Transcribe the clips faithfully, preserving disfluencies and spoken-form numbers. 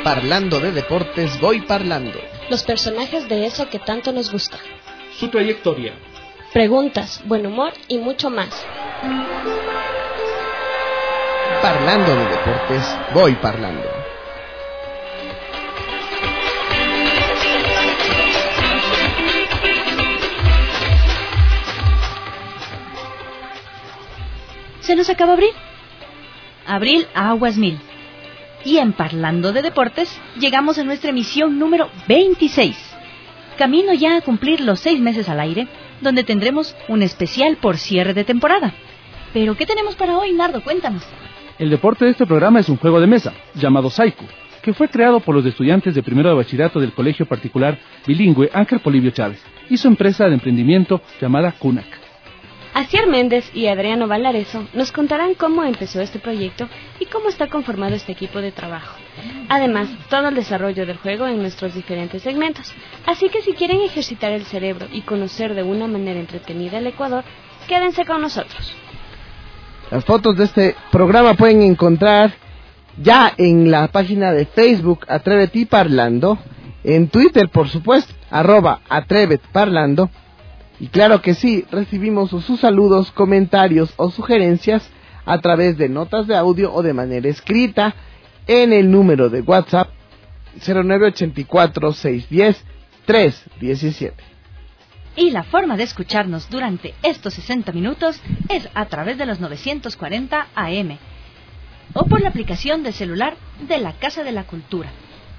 Parlando de deportes, voy parlando. Los personajes de eso que tanto nos gusta. Su trayectoria. Preguntas, buen humor y mucho más. Parlando de deportes, voy parlando. ¿Se nos acaba abril? Abril aguas mil. Y en Parlando de Deportes llegamos a nuestra emisión número veintiséis. Camino ya a cumplir los seis meses al aire, donde tendremos un especial por cierre de temporada. ¿Pero qué tenemos para hoy, Nardo? Cuéntanos. El deporte de este programa es un juego de mesa, llamado Saiku, que fue creado por los estudiantes de primero de bachillerato del colegio particular bilingüe Ángel Polibio Chávez y su empresa de emprendimiento llamada Kunak. Asier Méndez y Adriano Valareso nos contarán cómo empezó este proyecto y cómo está conformado este equipo de trabajo. Además, todo el desarrollo del juego en nuestros diferentes segmentos. Así que si quieren ejercitar el cerebro y conocer de una manera entretenida el Ecuador, quédense con nosotros. Las fotos de este programa pueden encontrar ya en la página de Facebook Atrévete Parlando, en Twitter, por supuesto, arroba Atrévete Parlando. Y claro que sí, recibimos sus saludos, comentarios o sugerencias a través de notas de audio o de manera escrita en el número de WhatsApp cero nueve ocho cuatro, seis uno cero, tres uno siete. Y la forma de escucharnos durante estos sesenta minutos es a través de los novecientos cuarenta A M o por la aplicación de celular de la Casa de la Cultura.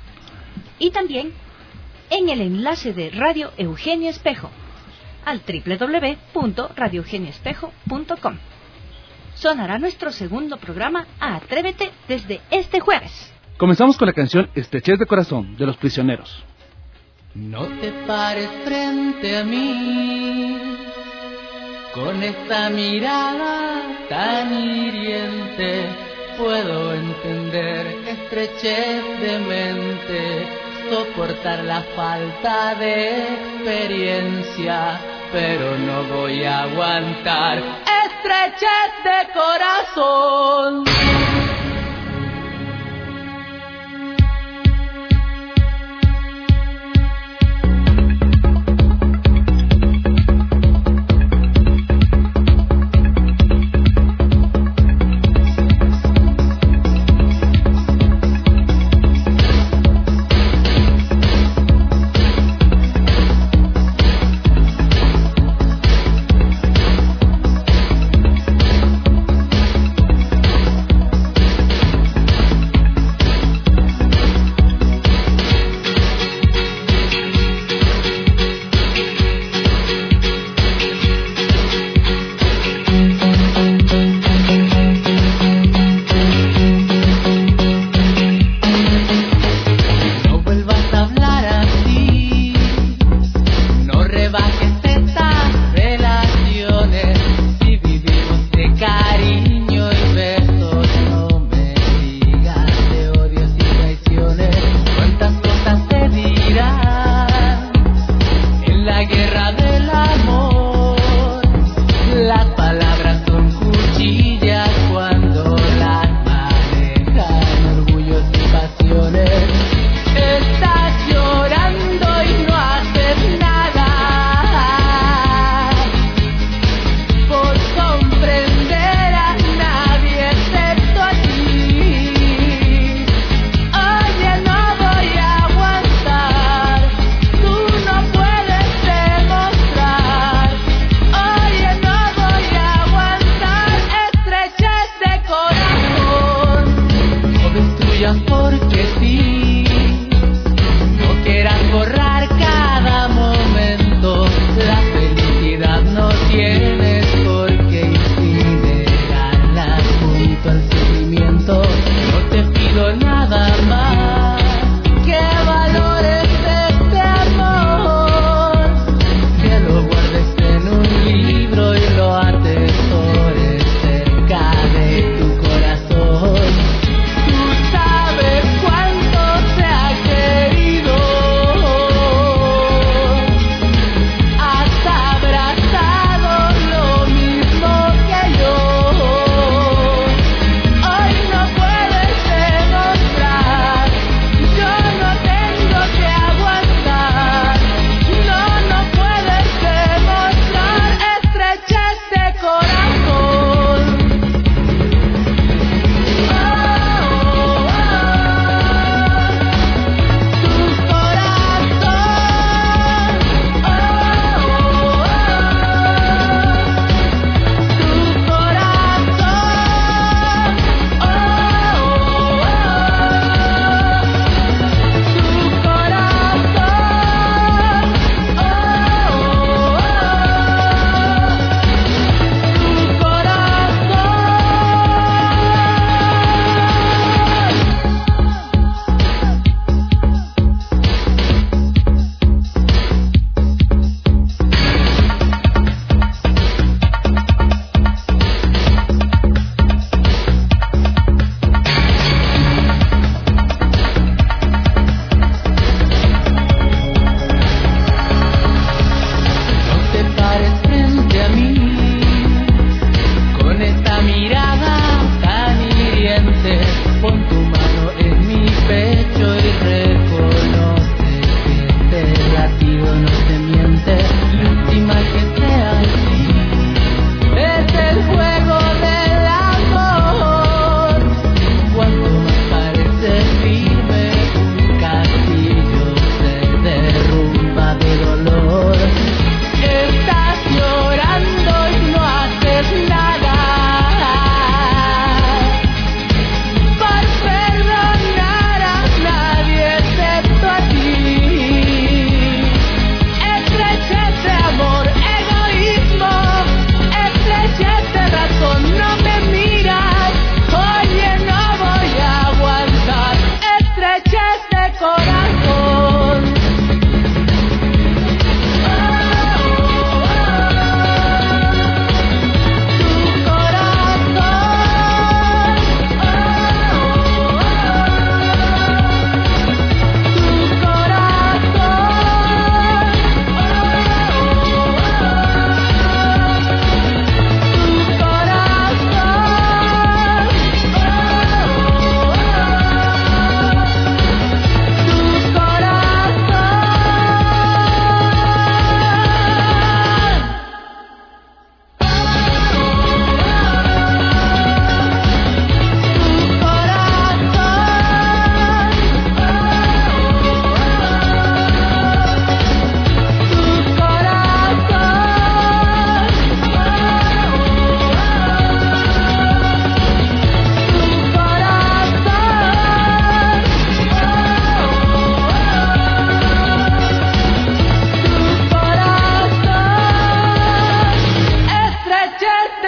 Y también en el enlace de Radio Eugenio Espejo al doble u doble u doble u punto radio eugenio espejo punto com. Sonará nuestro segundo programa Atrévete desde este jueves. Comenzamos con la canción Estrechez de Corazón de Los Prisioneros. No te pares frente a mí con esta mirada tan hiriente. Puedo entender estrechez de mente, soportar la falta de experiencia, pero no voy a aguantar estrechez de corazón.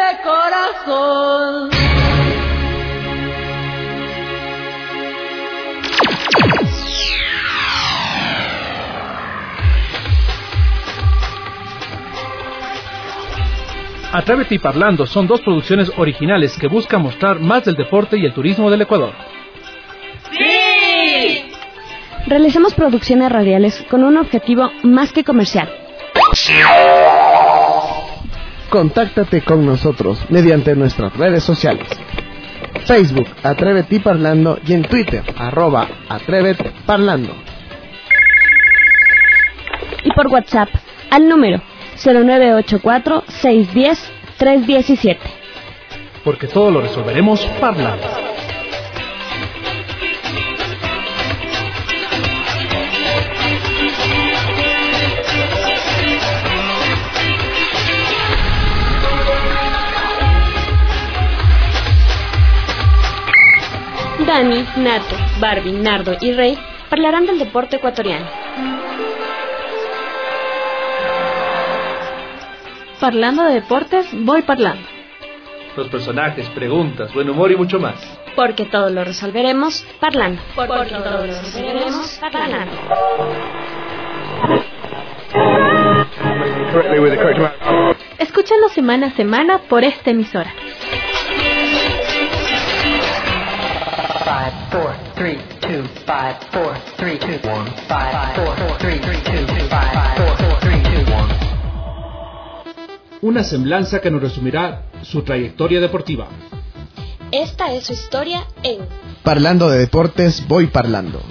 corazón. Atrévete y Parlando son dos producciones originales que buscan mostrar más del deporte y el turismo del Ecuador. ¡Sí! Realizamos producciones radiales con un objetivo más que comercial. Contáctate con nosotros mediante nuestras redes sociales. Facebook, Atrévete y Parlando, y en Twitter, arroba Atrévete Parlando. Y por WhatsApp, al número cero nueve ocho cuatro, seis uno cero, tres uno siete. Porque todo lo resolveremos parlando. Dani, Nato, Barbie, Nardo y Rey hablarán del deporte ecuatoriano. Parlando de deportes, voy parlando. Los personajes, preguntas, buen humor y mucho más. Porque todo lo resolveremos parlando. Porque, Porque todo lo resolveremos parlando. Escúchanos semana a semana por esta emisora. five, four, three, two, five, four, three, two, one, five, four, three, two, five, four, three, two, one. Una semblanza que nos resumirá su trayectoria deportiva. Esta es su historia en Parlando de deportes, voy parlando.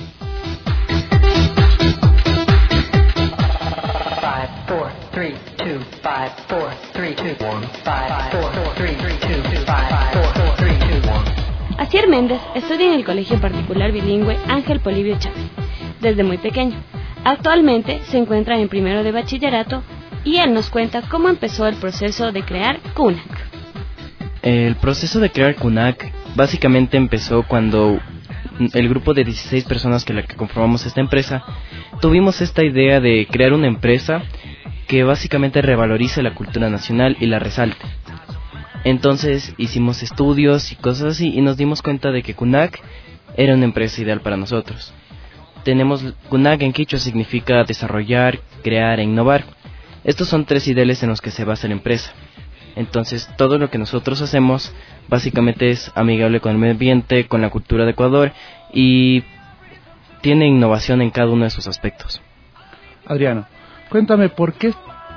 five, four, three, two, five, four, three, two, one, five, four, three, two, five, four, three, two, one. Asier Méndez estudia en el colegio particular bilingüe Ángel Polibio Chávez desde muy pequeño. Actualmente se encuentra en primero de bachillerato y él nos cuenta cómo empezó el proceso de crear CUNAC. El proceso de crear CUNAC básicamente empezó cuando el grupo de dieciséis personas que la que conformamos esta empresa tuvimos esta idea de crear una empresa que básicamente revalorice la cultura nacional y la resalte. Entonces hicimos estudios y cosas así y nos dimos cuenta de que CUNAC era una empresa ideal para nosotros. Tenemos CUNAC en quichua significa desarrollar, crear e innovar. Estos son tres ideales en los que se basa la empresa. Entonces todo lo que nosotros hacemos básicamente es amigable con el medio ambiente, con la cultura de Ecuador y tiene innovación en cada uno de sus aspectos. Adriano, cuéntame por qué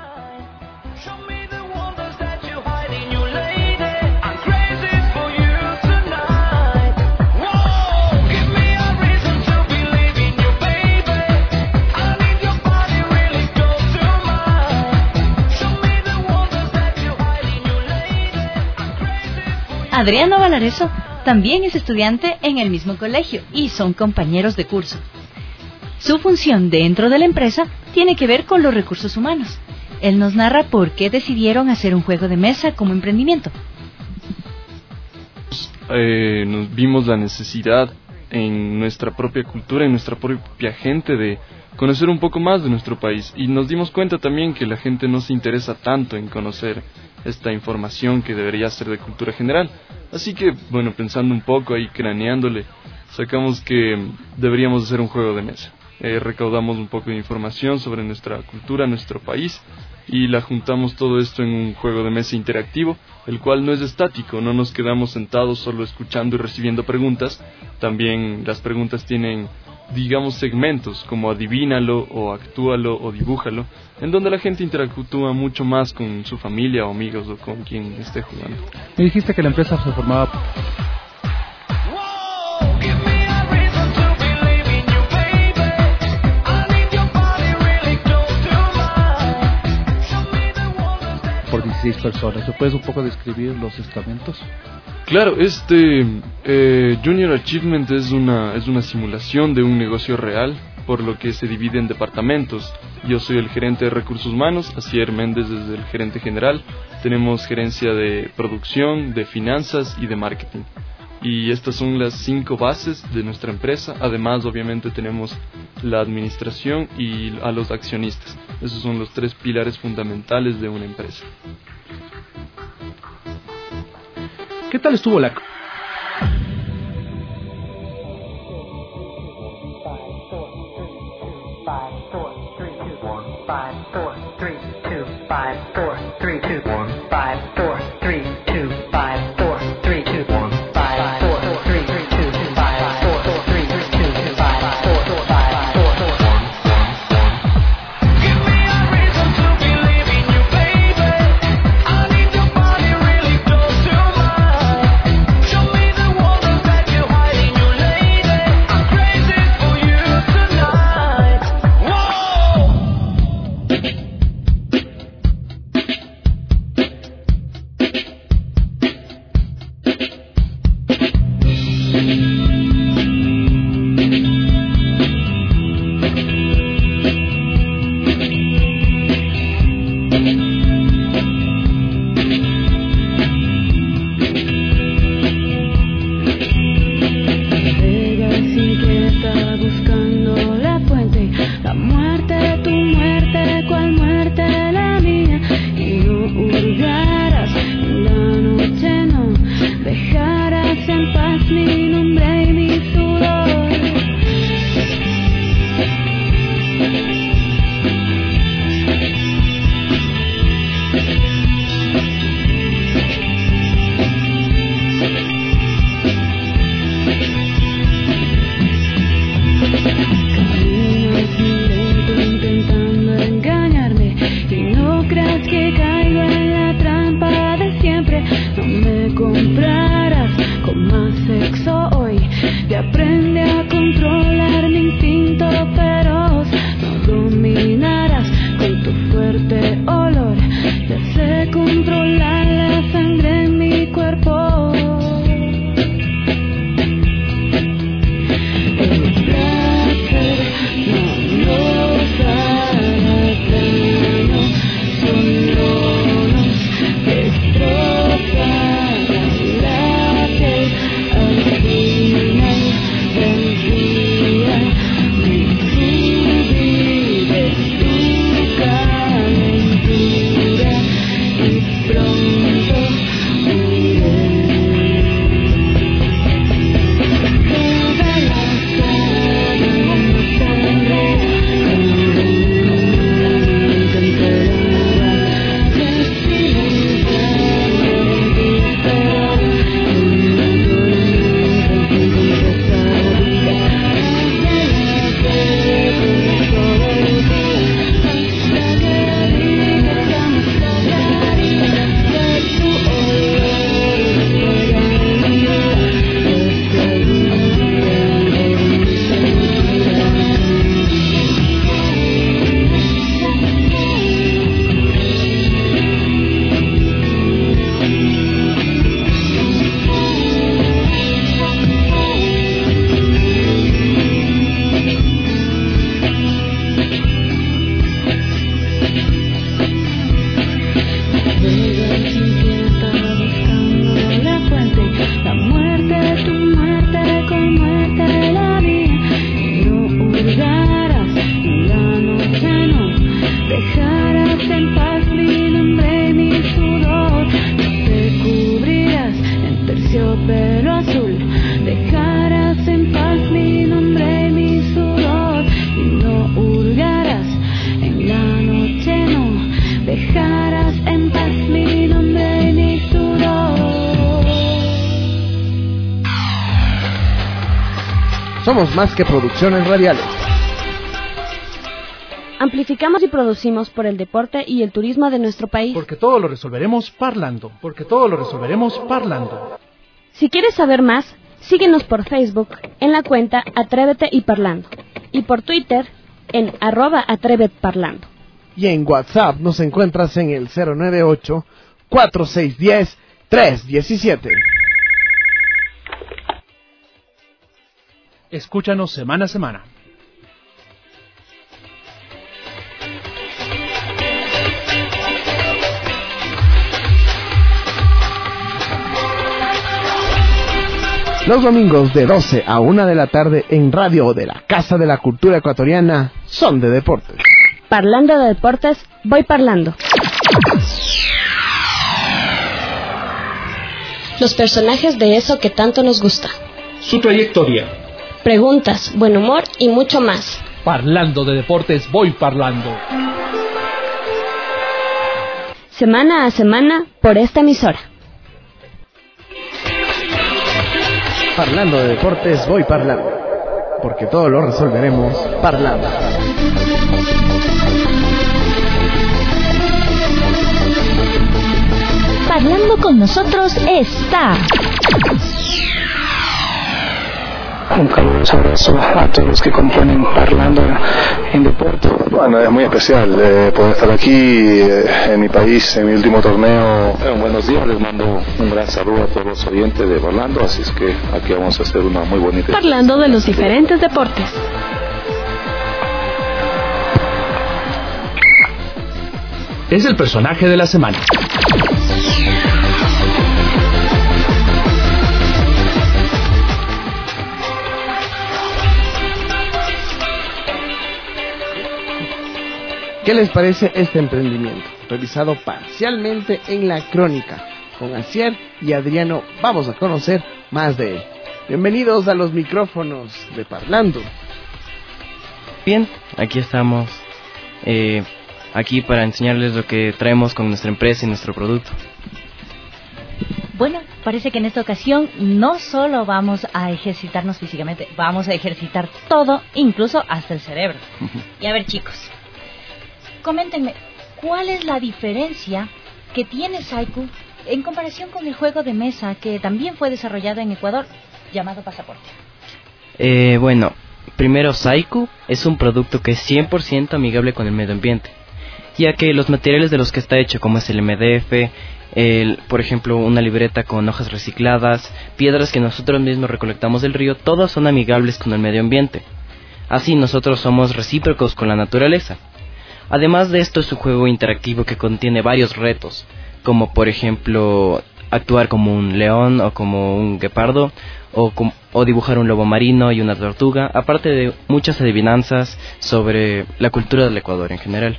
Adriano Valareso también es estudiante en el mismo colegio y son compañeros de curso. Su función dentro de la empresa tiene que ver con los recursos humanos. Él nos narra por qué decidieron hacer un juego de mesa como emprendimiento. Eh, nos vimos la necesidad en nuestra propia cultura, en nuestra propia gente de conocer un poco más de nuestro país y nos dimos cuenta también que la gente no se interesa tanto en conocer esta información que debería ser de cultura general. Así que, bueno, pensando un poco ahí, craneándole, sacamos que deberíamos hacer un juego de mesa. Eh, recaudamos un poco de información sobre nuestra cultura, nuestro país, y la juntamos todo esto en un juego de mesa interactivo, el cual no es estático, no nos quedamos sentados solo escuchando y recibiendo preguntas. También las preguntas tienen, digamos, segmentos como adivínalo o actúalo o dibújalo, en donde la gente interactúa mucho más con su familia o amigos o con quien esté jugando. Me dijiste que la empresa se formaba... por dieciséis personas. ¿Me puedes un poco describir los estamentos? Claro, este eh, Junior Achievement es una, es una simulación de un negocio real, por lo que se divide en departamentos. Yo soy el gerente de recursos humanos, Asier Méndez es el gerente general. Tenemos gerencia de producción, de finanzas y de marketing. Y estas son las cinco bases de nuestra empresa. Además, obviamente, tenemos la administración y a los accionistas. Esos son los tres pilares fundamentales de una empresa. ¿Qué tal estuvo la... Somos más que producciones radiales. Amplificamos y producimos por el deporte y el turismo de nuestro país. Porque todo lo resolveremos parlando. Porque todo lo resolveremos parlando. Si quieres saber más, síguenos por Facebook en la cuenta Atrévete y Parlando. Y por Twitter en arroba atrevetparlando. Y en WhatsApp nos encuentras en el cero nueve ocho, cuatro seis uno cero, tres uno siete. Escúchanos semana a semana. Los domingos de doce a una de la tarde en Radio de la Casa de la Cultura Ecuatoriana son de deportes. Parlando de deportes, voy parlando. los personajes de eso que tanto nos gusta, su trayectoria, preguntas, buen humor y mucho más. Parlando de deportes, voy parlando. Semana a semana por esta emisora. Parlando de deportes, voy parlando, porque todo lo resolveremos parlando. Parlando con nosotros está... Un caluroso abrazo a todos los que componen Parlando en Deporte. Bueno, es muy especial eh, poder estar aquí eh, en mi país, en mi último torneo. Bueno, buenos días, les mando un gran saludo a todos los oyentes de Parlando, así es que aquí vamos a hacer una muy bonita... Parlando de los diferentes deportes. Es el personaje de la semana. ¿Qué les parece este emprendimiento? Realizado parcialmente en La Crónica. Con Asier y Adriano vamos a conocer más de él. Bienvenidos a los micrófonos de Parlando. Bien, aquí estamos, eh, aquí para enseñarles lo que traemos con nuestra empresa y nuestro producto. Bueno, parece que en esta ocasión no solo vamos a ejercitarnos físicamente, vamos a ejercitar todo, incluso hasta el cerebro. Y a ver, chicos, coméntenme, ¿cuál es la diferencia que tiene Saiku en comparación con el juego de mesa que también fue desarrollado en Ecuador, llamado Pasaporte? Eh, bueno, primero, Saiku es un producto que es cien por ciento amigable con el medio ambiente, ya que los materiales de los que está hecho, como es el M D F, el, por ejemplo, una libreta con hojas recicladas, piedras que nosotros mismos recolectamos del río, todos son amigables con el medio ambiente. Así nosotros somos recíprocos con la naturaleza. Además de esto, es un juego interactivo que contiene varios retos, como por ejemplo actuar como un león o como un guepardo, o, com- o dibujar un lobo marino y una tortuga, aparte de muchas adivinanzas sobre la cultura del Ecuador en general.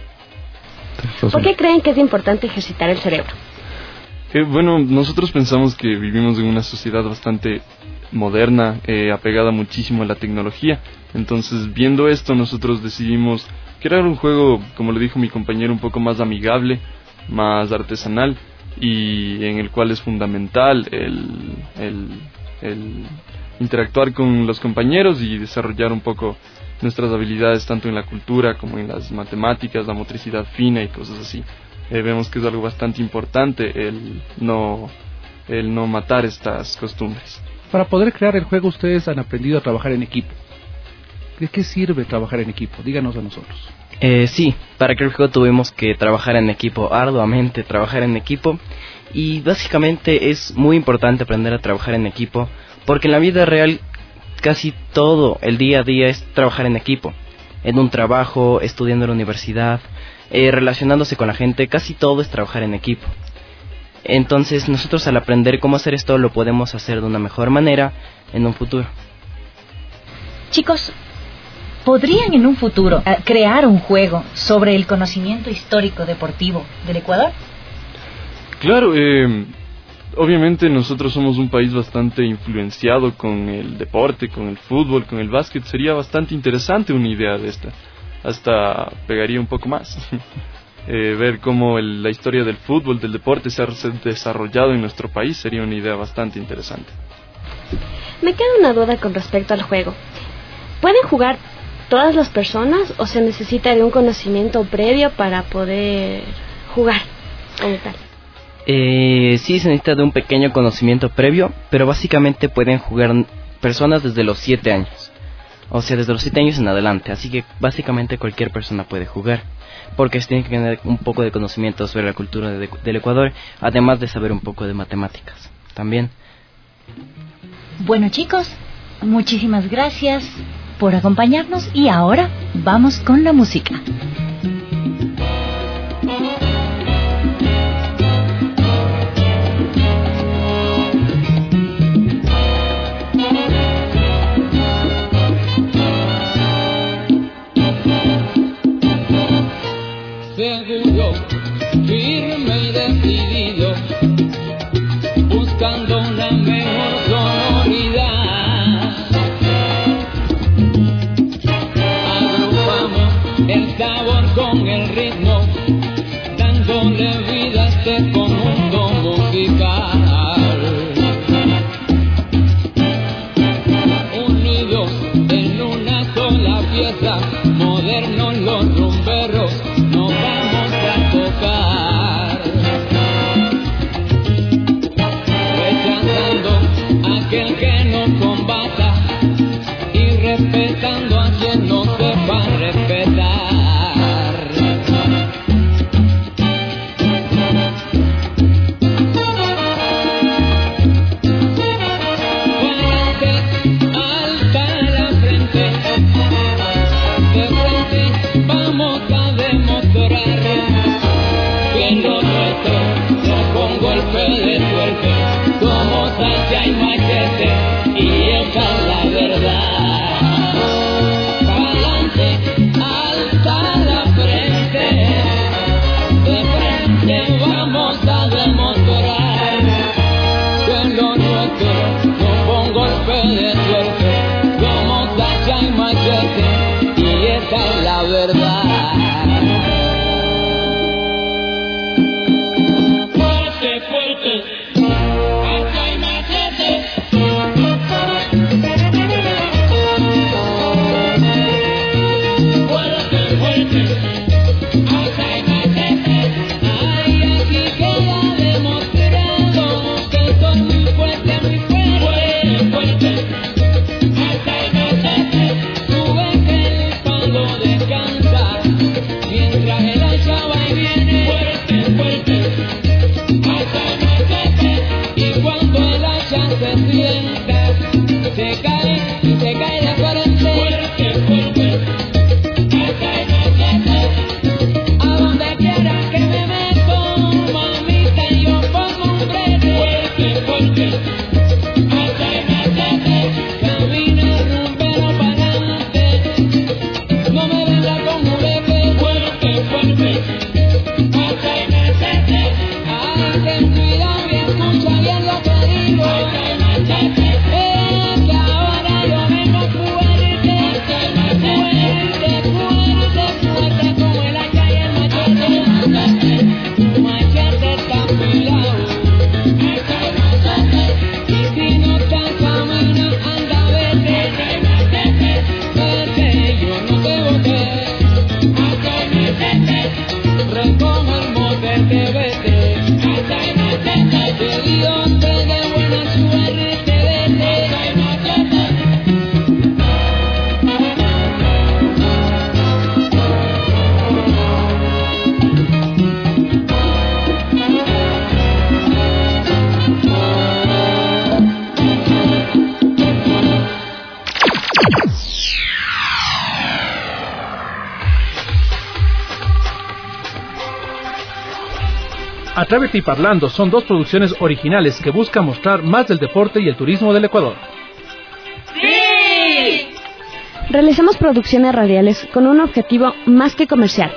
¿Por qué creen que es importante ejercitar el cerebro? Eh, bueno, nosotros pensamos que vivimos en una sociedad bastante moderna, eh, apegada muchísimo a la tecnología. Entonces, viendo esto, nosotros decidimos crear un juego, como le dijo mi compañero, un poco más amigable, más artesanal, y en el cual es fundamental el, el, el interactuar con los compañeros y desarrollar un poco nuestras habilidades tanto en la cultura como en las matemáticas, la motricidad fina y cosas así. Eh, vemos que es algo bastante importante el no, el no matar estas costumbres. Para poder crear el juego ustedes han aprendido a trabajar en equipo. ¿De qué sirve trabajar en equipo? Díganos a nosotros. Eh, sí, para crear el juego tuvimos que trabajar en equipo, arduamente trabajar en equipo, y básicamente es muy importante aprender a trabajar en equipo, porque en la vida real casi todo el día a día es trabajar en equipo, en un trabajo, estudiando en la universidad, eh, relacionándose con la gente, casi todo es trabajar en equipo. Entonces nosotros al aprender cómo hacer esto lo podemos hacer de una mejor manera en un futuro. Chicos, ¿podrían en un futuro uh, crear un juego sobre el conocimiento histórico deportivo del Ecuador? Claro, eh, obviamente nosotros somos un país bastante influenciado con el deporte, con el fútbol, con el básquet. Sería bastante interesante una idea de esta. Hasta pegaría un poco más. eh, ver cómo el, la historia del fútbol, del deporte se ha desarrollado en nuestro país sería una idea bastante interesante. Me queda una duda con respecto al juego. ¿Pueden jugar todas las personas o se necesita de un conocimiento previo para poder jugar como tal? Eh, sí, se necesita de un pequeño conocimiento previo, pero básicamente pueden jugar personas desde los siete años. O sea, desde los siete años en adelante. Así que básicamente cualquier persona puede jugar, porque se tiene que tener un poco de conocimiento sobre la cultura de, del Ecuador, además de saber un poco de matemáticas también. Bueno, chicos, muchísimas gracias por acompañarnos y ahora vamos con la música. Seguro, firme y decidido, buscando una mejor sonoridad. Agrupamos el sabor con el ritmo, dándole vida a este conjunto musical. Unidos en una sola pieza, modernos los rumberos, nos vamos a tocar. Rechazando aquel que nos combata y respetando a quien no sepa respetar. Hay machete y esa es la verdad. Pa'lante, alza la frente, de frente vamos a demostrar que lo nuestro no con golpe de suerte. Somos hacha y machete y esa es la verdad. Fuerte, fuerte. Se cae, se cae de frente. Fuerte, fuerte. Hasta el machete. A donde quiera que me meto, mamita, yo pongo un brete. Fuerte, fuerte. Hasta el machete. Camina rumbero para adelante. No me venga con juguete. Fuerte, fuerte. Hasta el machete. Ay, ten cuidado y escucha bien lo que digo. Hasta el machete. Atrévete y Parlando son dos producciones originales que buscan mostrar más del deporte y el turismo del Ecuador. ¡Sí! Realizamos producciones radiales con un objetivo más que comercial.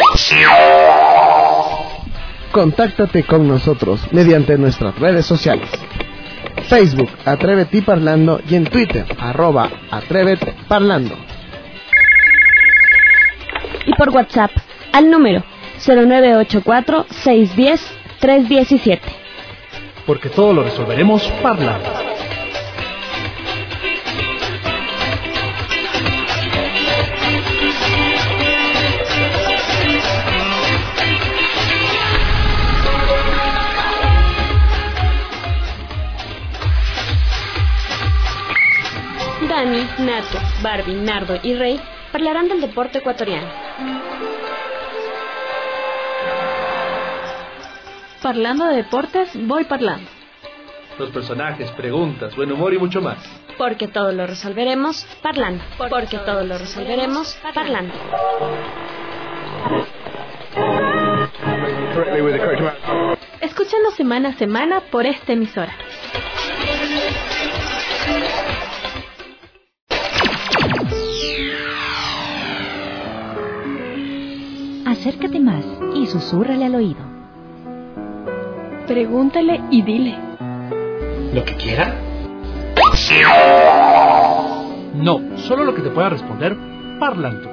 Contáctate con nosotros mediante nuestras redes sociales. Facebook, Atrévete y Parlando, y en Twitter, arroba Atrévete Parlando. Y por WhatsApp, al número cero nueve ocho cuatro, seis uno cero, tres uno siete. Porque todo lo resolveremos parlando. Dani, Nato, Barbie, Nardo y Rey hablarán del deporte ecuatoriano. Parlando de deportes, voy parlando. Los personajes, preguntas, buen humor y mucho más. Porque todo lo resolveremos parlando. Porque, Porque todo lo resolveremos parlando. Escúchanos semana a semana por esta emisora. Acércate más y susúrrale al oído. Pregúntale y dile. ¿Lo que quiera? No, solo lo que te pueda responder Parlando.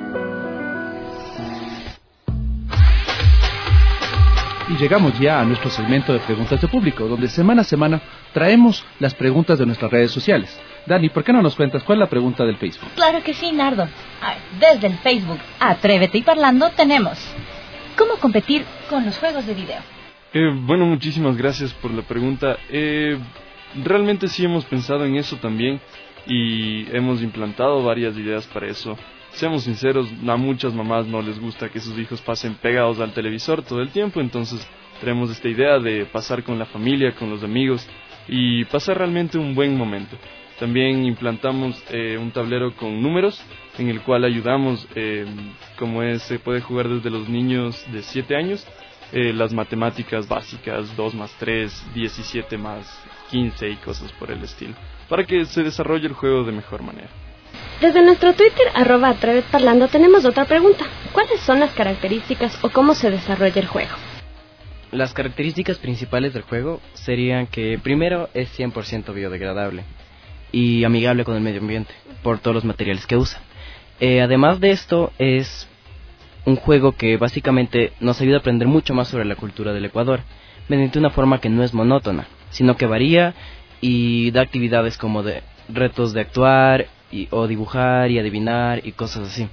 Y llegamos ya a nuestro segmento de preguntas de público, donde semana a semana traemos las preguntas de nuestras redes sociales. Dani, ¿por qué no nos cuentas cuál es la pregunta del Facebook? Claro que sí, Nardo. A ver, desde el Facebook Atrévete y Parlando tenemos: ¿cómo competir con los juegos de video? Eh, bueno, muchísimas gracias por la pregunta. Eh, realmente sí hemos pensado en eso también y hemos implantado varias ideas para eso. Seamos sinceros, a muchas mamás no les gusta que sus hijos pasen pegados al televisor todo el tiempo, entonces tenemos esta idea de pasar con la familia, con los amigos y pasar realmente un buen momento. También implantamos eh, un tablero con números en el cual ayudamos, eh, como es, se puede jugar desde los niños de siete años, eh, las matemáticas básicas, dos más tres, diecisiete más quince y cosas por el estilo, para que se desarrolle el juego de mejor manera. Desde nuestro Twitter, arroba Atrévet Parlando, tenemos otra pregunta. ¿Cuáles son las características o cómo se desarrolla el juego? Las características principales del juego serían que primero es cien por ciento biodegradable y amigable con el medio ambiente por todos los materiales que usa. Eh, además de esto, es un juego que básicamente nos ayuda a aprender mucho más sobre la cultura del Ecuador, mediante una forma que no es monótona, sino que varía y da actividades como de retos de actuar y, o dibujar y adivinar y cosas así.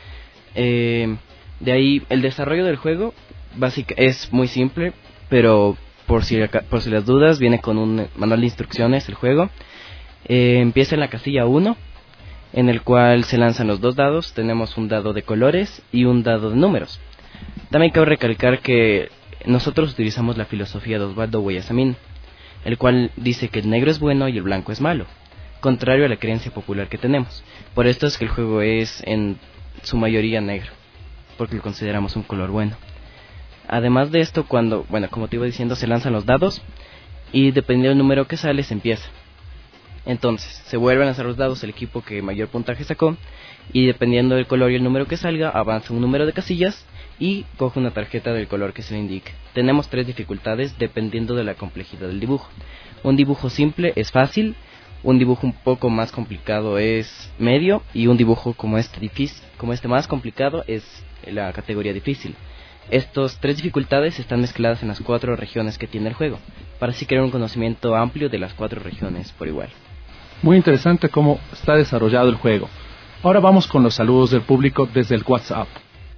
Eh, de ahí el desarrollo del juego básica, es muy simple, pero por si, por si las dudas viene con un manual de instrucciones el juego. Eh, empieza en la casilla uno, en el cual se lanzan los dos dados. Tenemos un dado de colores y un dado de números. También cabe recalcar que nosotros utilizamos la filosofía de Osvaldo Guayasamín, el cual dice que el negro es bueno y el blanco es malo, contrario a la creencia popular que tenemos. Por esto es que el juego es en su mayoría negro, porque lo consideramos un color bueno. Además de esto, cuando, bueno, como te iba diciendo, se lanzan los dados y dependiendo del número que sale, se empieza. Entonces, se vuelven a lanzar los dados el equipo que mayor puntaje sacó y dependiendo del color y el número que salga, avanza un número de casillas y coge una tarjeta del color que se le indique. Tenemos tres dificultades dependiendo de la complejidad del dibujo. Un dibujo simple es fácil, un dibujo un poco más complicado es medio y un dibujo como este difícil, como este más complicado es la categoría difícil. Estas tres dificultades están mezcladas en las cuatro regiones que tiene el juego, para así crear un conocimiento amplio de las cuatro regiones por igual. Muy interesante cómo está desarrollado el juego. Ahora vamos con los saludos del público desde el WhatsApp.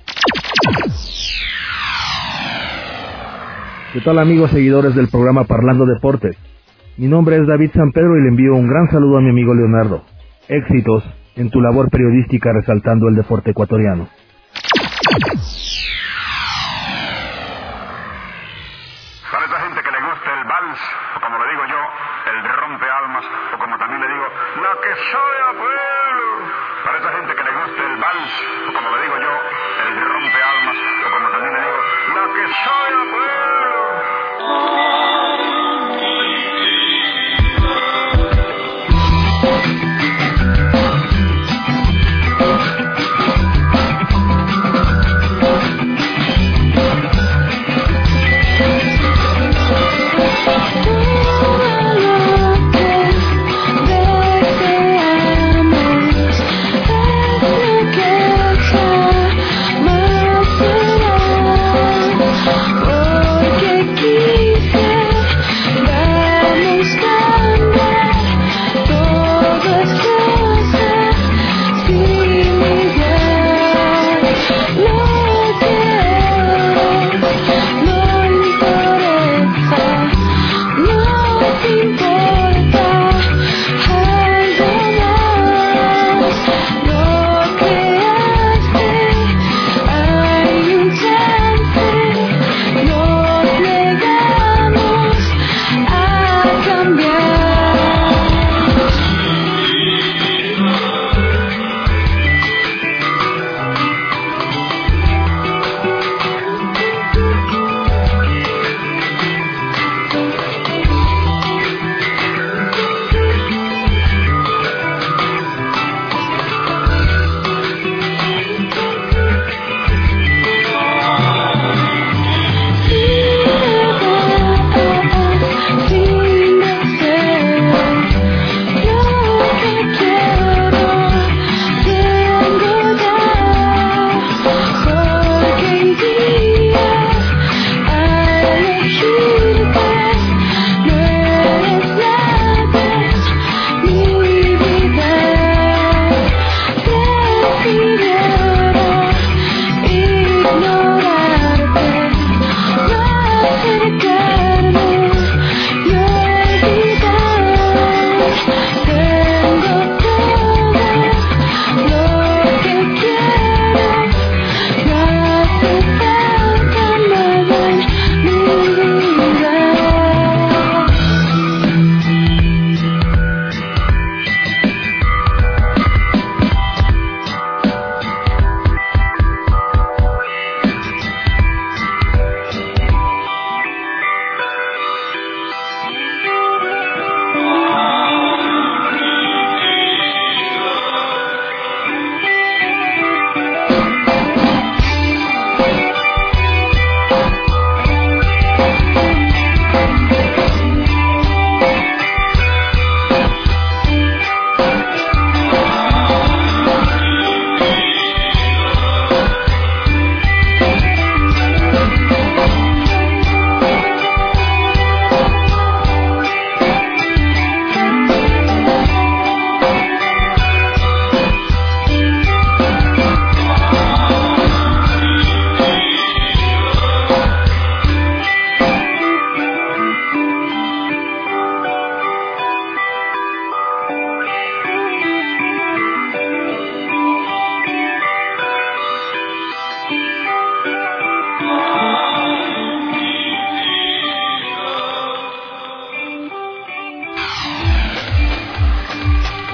¿Qué tal, amigos seguidores del programa Parlando Deportes? Mi nombre es David San Pedro y le envío un gran saludo a mi amigo Leonardo. Éxitos en tu labor periodística resaltando el deporte ecuatoriano. Para esa gente que le gusta el vals, o como le digo yo, el rompealmas, o como también le digo, la que soy a pueblo. Para esa gente que le gusta el vals, o como le digo yo, el rompealmas, o como también le digo, la que soy a pueblo. Oh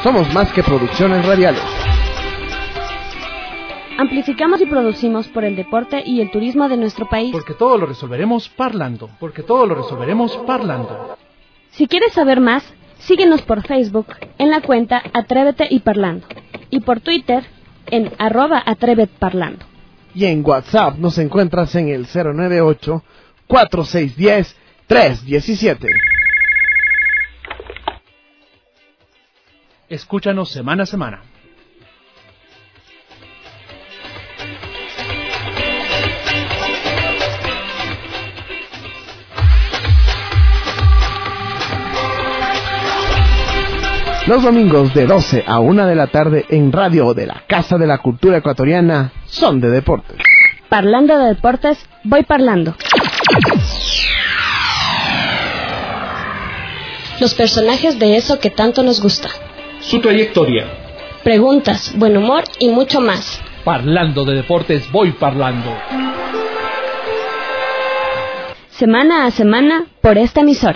Somos más que producciones radiales. Amplificamos y producimos por el deporte y el turismo de nuestro país. Porque todo lo resolveremos parlando. Porque todo lo resolveremos parlando. Si quieres saber más, síguenos por Facebook en la cuenta Atrévete y Parlando. Y por Twitter en arroba Atrévete Parlando. Y en WhatsApp nos encuentras en el cero nueve ocho, cuatro seis uno cero, tres uno siete. Escúchanos semana a semana. Los domingos de doce a una de la tarde en radio de la Casa de la Cultura Ecuatoriana son de deportes. Parlando de deportes, voy parlando. Los personajes de eso que tanto nos gusta. Su trayectoria. Preguntas, buen humor y mucho más. Parlando de deportes, voy parlando. Semana a semana por esta emisora.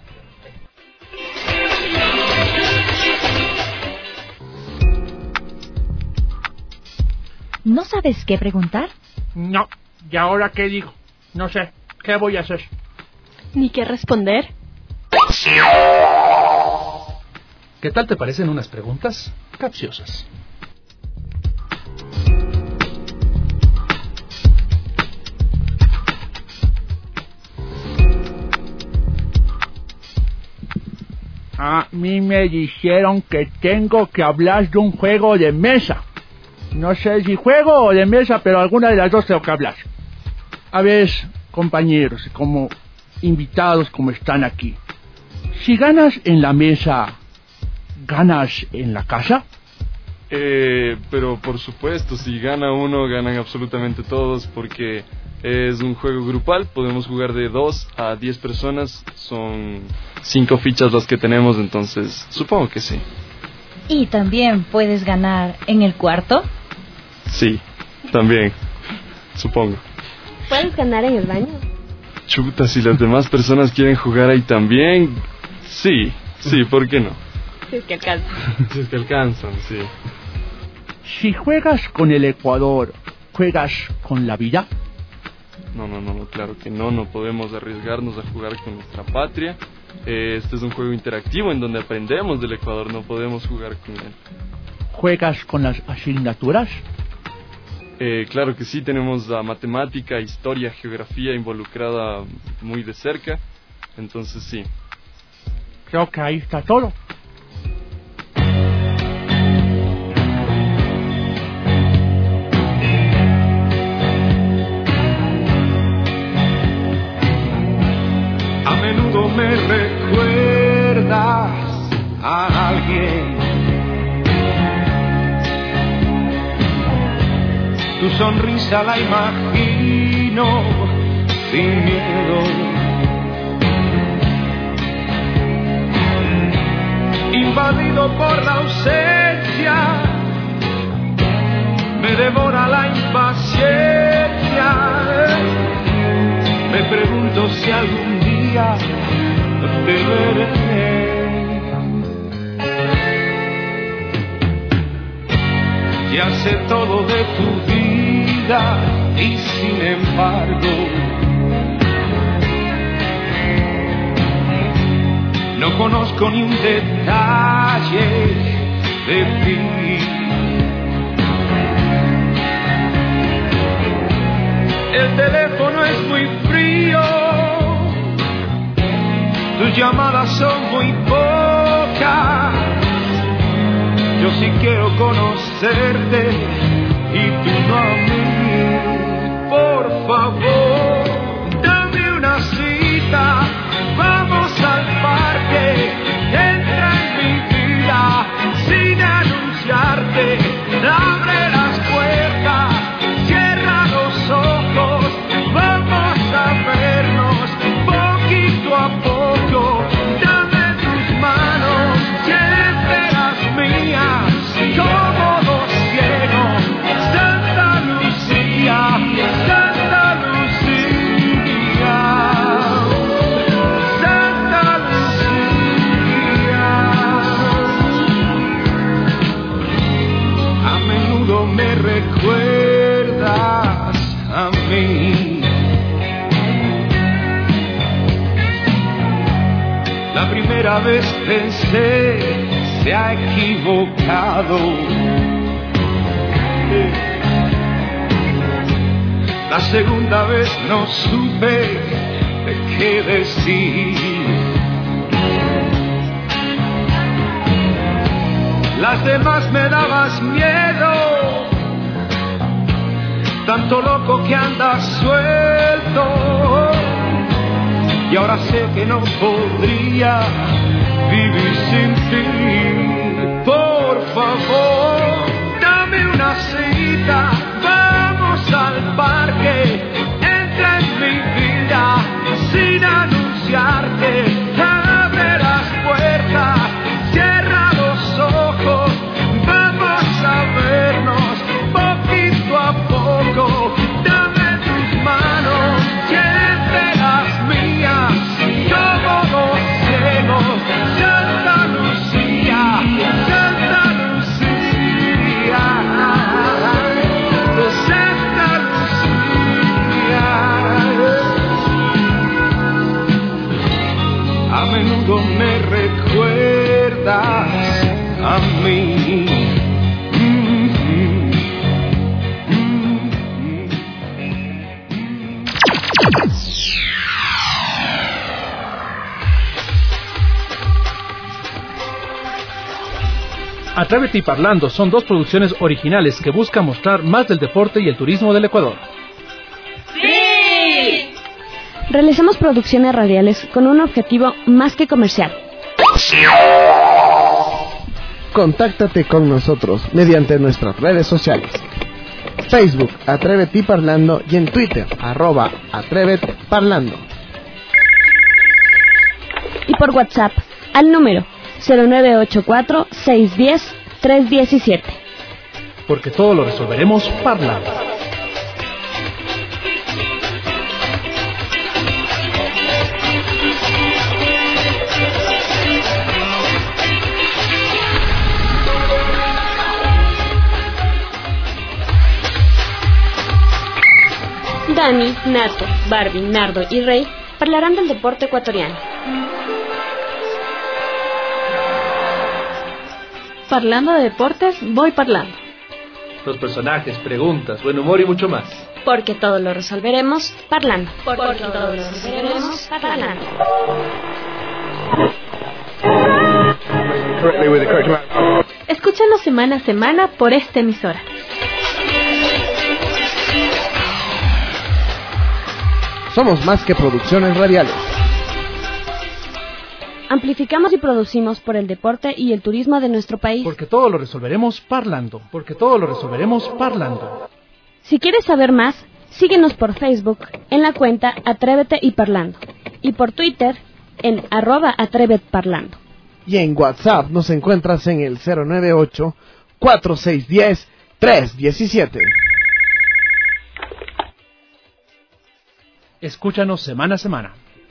¿No sabes qué preguntar? No. ¿Y ahora qué digo? No sé. ¿Qué voy a hacer? ¿Ni qué responder? ¿Qué tal te parecen unas preguntas capciosas? A mí me dijeron que tengo que hablar de un juego de mesa. No sé si juego o de mesa, pero alguna de las dos tengo que hablar. A ver, compañeros, como invitados como están aquí. Si ganas en la mesa, ¿ganas en la casa? Eh, pero por supuesto, si gana uno, ganan absolutamente todos, porque es un juego grupal, podemos jugar de dos a diez personas, son cinco fichas las que tenemos, entonces supongo que sí. ¿Y también puedes ganar en el cuarto? Sí, también, supongo. ¿Puedes ganar en el baño? Chuta, si las demás personas quieren jugar ahí también, sí, sí, ¿por qué no? Si es que alcanzan. Si es que alcanzan, sí. Si juegas con el Ecuador, ¿juegas con la vida? No, no, no, no, claro que no, no podemos arriesgarnos a jugar con nuestra patria. Eh, este es un juego interactivo en donde aprendemos del Ecuador, no podemos jugar con él. ¿Juegas con las asignaturas? Eh, claro que sí, tenemos la matemática, historia, geografía involucrada muy de cerca, entonces sí. Creo que ahí está todo. A menudo me recuerdas a alguien. Tu sonrisa la imagino sin miedo. Invadido por la ausencia, me devora la impaciencia. Me pregunto si algún día te veré. Ya sé todo de tu vida y sin embargo no conozco ni un detalle de ti. El teléfono es muy frío, tus llamadas son muy pocas. Yo sí quiero conocerte y tú no a mí. Por favor, dame una cita, vamos al parque. Entra en mi vida sin anunciarte. Abre las puertas, cierra los ojos. Vamos a vernos poquito a poco. Dame tus manos, siempre las mías. Como dos ciegos, Santa Lucía, Santa Lucía. vez pensé se ha equivocado. La segunda vez no supe de qué decir. Las demás me dabas miedo, tanto loco que andas suelto. Y ahora sé que no podría vivir sin ti. Por favor, dame una cita, vamos al parque. Entra en mi vida sin anunciarte. Abre las puertas, cierra los ojos. Vamos a vernos poquito a poco. Dame tus manos, siente las mías, como dos ciegos. Santa Lucía, Santa Lucía, Santa Lucía. A menudo me recuerdas a mí. Atrévete y Parlando son dos producciones originales que buscan mostrar más del deporte y el turismo del Ecuador. ¡Sí! Realizamos producciones radiales con un objetivo más que comercial. Contáctate con nosotros mediante nuestras redes sociales. Facebook, Atrévete y Parlando, y en Twitter, arroba Atrévete Parlando. Y por WhatsApp, al número cero nueve ocho cuatro, seis uno cero, tres uno siete. Porque todo lo resolveremos parlando. Dani, Nato, Barbie, Nardo y Rey hablarán del deporte ecuatoriano. Parlando de deportes, voy parlando. Los personajes, preguntas, buen humor y mucho más. Porque todo lo resolveremos parlando. Porque, Porque todo lo resolveremos parlando. Escúchanos semana a semana por esta emisora. Somos más que producciones radiales. Amplificamos y producimos por el deporte y el turismo de nuestro país. Porque todo lo resolveremos parlando. Porque todo lo resolveremos parlando. Si quieres saber más, síguenos por Facebook en la cuenta Atrévete y Parlando. Y por Twitter en arroba Atrévete Parlando. Y en WhatsApp nos encuentras en el cero nueve ocho, cuatro seis uno cero, tres uno siete. Escúchanos semana a semana.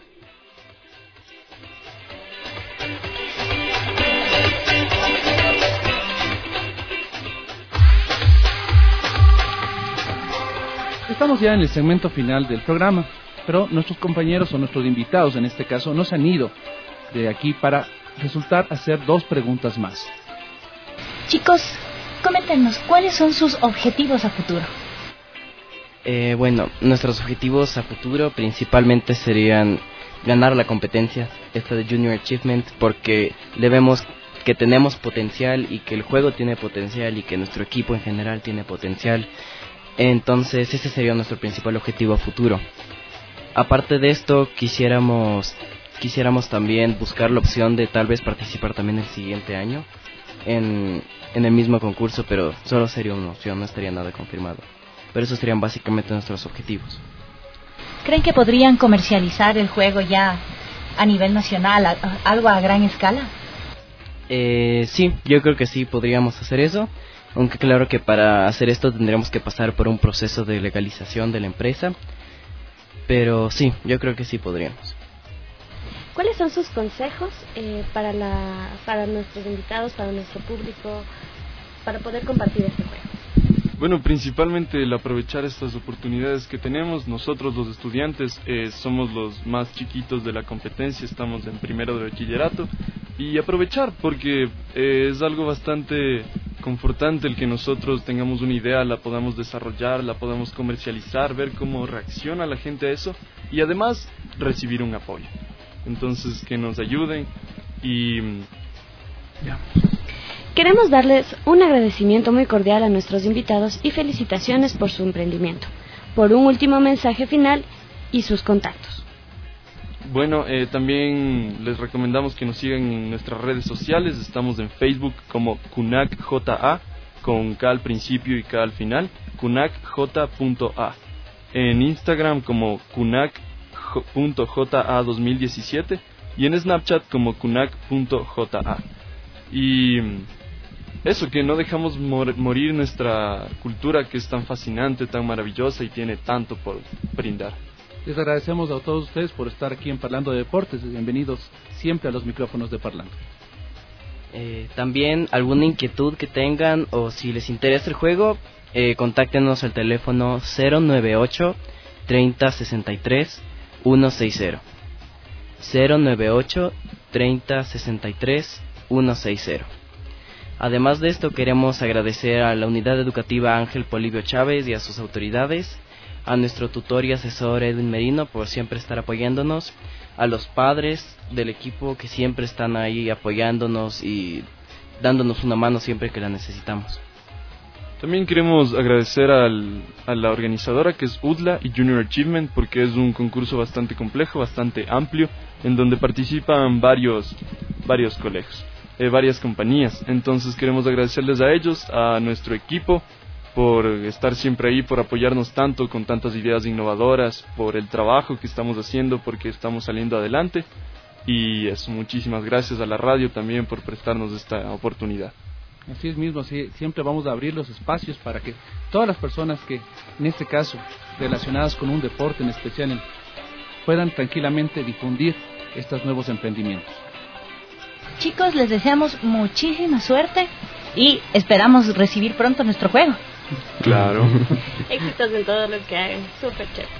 Estamos ya en el segmento final del programa, pero nuestros compañeros o nuestros invitados en este caso nos han ido de aquí para resultar hacer dos preguntas más. Chicos, coméntenos, ¿cuáles son sus objetivos a futuro? Eh, bueno, nuestros objetivos a futuro principalmente serían ganar la competencia, esta de Junior Achievement, porque le vemos que tenemos potencial y que el juego tiene potencial y que nuestro equipo en general tiene potencial. Entonces ese sería nuestro principal objetivo a futuro. Aparte de esto, quisiéramos quisiéramos también buscar la opción de tal vez participar también el siguiente año en, en el mismo concurso, pero solo sería una opción, no estaría nada confirmado. Pero esos serían básicamente nuestros objetivos. ¿Creen que podrían comercializar el juego ya a nivel nacional, a, a, algo a gran escala? Eh, sí, yo creo que sí podríamos hacer eso. Aunque claro que para hacer esto tendríamos que pasar por un proceso de legalización de la empresa. Pero sí, yo creo que sí podríamos. ¿Cuáles son sus consejos eh, para, la, para nuestros invitados, para nuestro público, para poder compartir este juego? Bueno, principalmente el aprovechar estas oportunidades que tenemos. Nosotros los estudiantes eh, somos los más chiquitos de la competencia, estamos en primero de bachillerato, y aprovechar, porque eh, es algo bastante confortante el que nosotros tengamos una idea, la podamos desarrollar, la podamos comercializar, ver cómo reacciona la gente a eso y además recibir un apoyo. Entonces, que nos ayuden y ya. Queremos darles un agradecimiento muy cordial a nuestros invitados y felicitaciones por su emprendimiento. Por un último mensaje final y sus contactos. Bueno, eh, también les recomendamos que nos sigan en nuestras redes sociales. Estamos en Facebook como kunakja, con K al principio y K al final, kunakj.a. En Instagram como kunak punto j a dos mil diecisiete y en Snapchat como kunak punto j a. Y eso, que no dejamos mor- morir nuestra cultura, que es tan fascinante, tan maravillosa y tiene tanto por brindar. Les agradecemos a todos ustedes por estar aquí en Parlando de Deportes. Bienvenidos siempre a los micrófonos de Parlando. Eh, también alguna inquietud que tengan o si les interesa el juego, eh, contáctenos al teléfono cero nueve ocho, treinta, sesenta y tres, ciento sesenta. cero nueve ocho, treinta, sesenta y tres, ciento sesenta. Además de esto, queremos agradecer a la Unidad Educativa Ángel Polibio Chávez y a sus autoridades, a nuestro tutor y asesor Edwin Merino por siempre estar apoyándonos, a los padres del equipo que siempre están ahí apoyándonos y dándonos una mano siempre que la necesitamos. También queremos agradecer al, a la organizadora, que es U D L A y Junior Achievement, porque es un concurso bastante complejo, bastante amplio, en donde participan varios, varios colegios, eh, varias compañías. Entonces queremos agradecerles a ellos, a nuestro equipo, por estar siempre ahí, por apoyarnos tanto con tantas ideas innovadoras, por el trabajo que estamos haciendo, porque estamos saliendo adelante. Y eso, muchísimas gracias a la radio también por prestarnos esta oportunidad. Así es mismo, así, siempre vamos a abrir los espacios para que todas las personas que, en este caso, relacionadas con un deporte en especial, puedan tranquilamente difundir estos nuevos emprendimientos. Chicos, les deseamos muchísima suerte y esperamos recibir pronto nuestro juego. Claro. Éxitos en todo lo que hagan, súper chévere.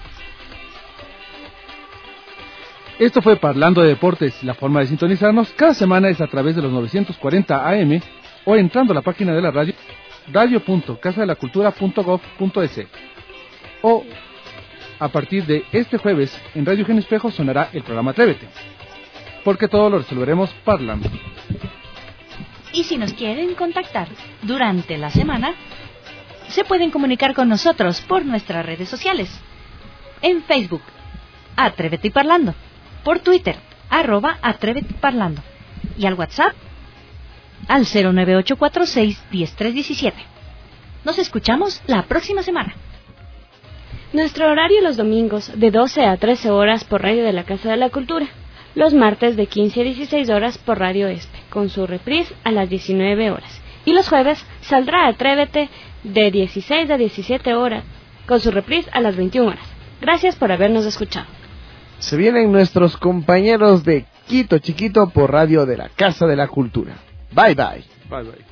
Esto fue Parlando de Deportes. La forma de sintonizarnos cada semana es a través de los novecientos cuarenta A M o entrando a la página de la radio, radio punto casa de la cultura punto gob punto es. O a partir de este jueves en Radio Gen Espejo sonará el programa Atrévete, porque todo lo resolveremos parlando. Y si nos quieren contactar durante la semana, se pueden comunicar con nosotros por nuestras redes sociales. En Facebook, Atrévete y Parlando. Por Twitter, arroba Atrévete y Parlando. Y al WhatsApp, al cero nueve ocho cuatro seis, uno cero tres uno siete. Nos escuchamos la próxima semana. Nuestro horario los domingos de doce a trece horas por Radio de la Casa de la Cultura. Los martes de quince a dieciséis horas por Radio Este, con su reprise a las diecinueve horas. Y los jueves saldrá Atrévete de dieciséis a diecisiete horas, con su reprise a las veintiuna horas. Gracias por habernos escuchado. Se vienen nuestros compañeros de Quito Chiquito por Radio de la Casa de la Cultura. Bye bye. Bye bye.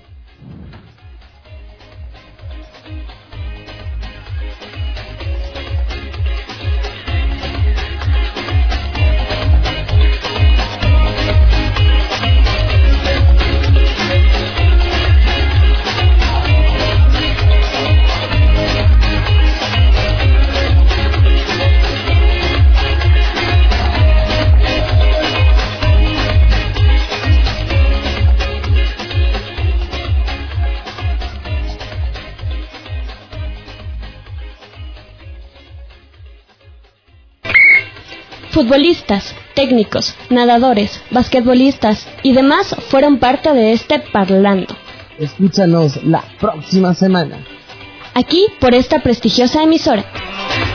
Futbolistas, técnicos, nadadores, basquetbolistas y demás fueron parte de este Parlando. Escúchanos la próxima semana. Aquí por esta prestigiosa emisora.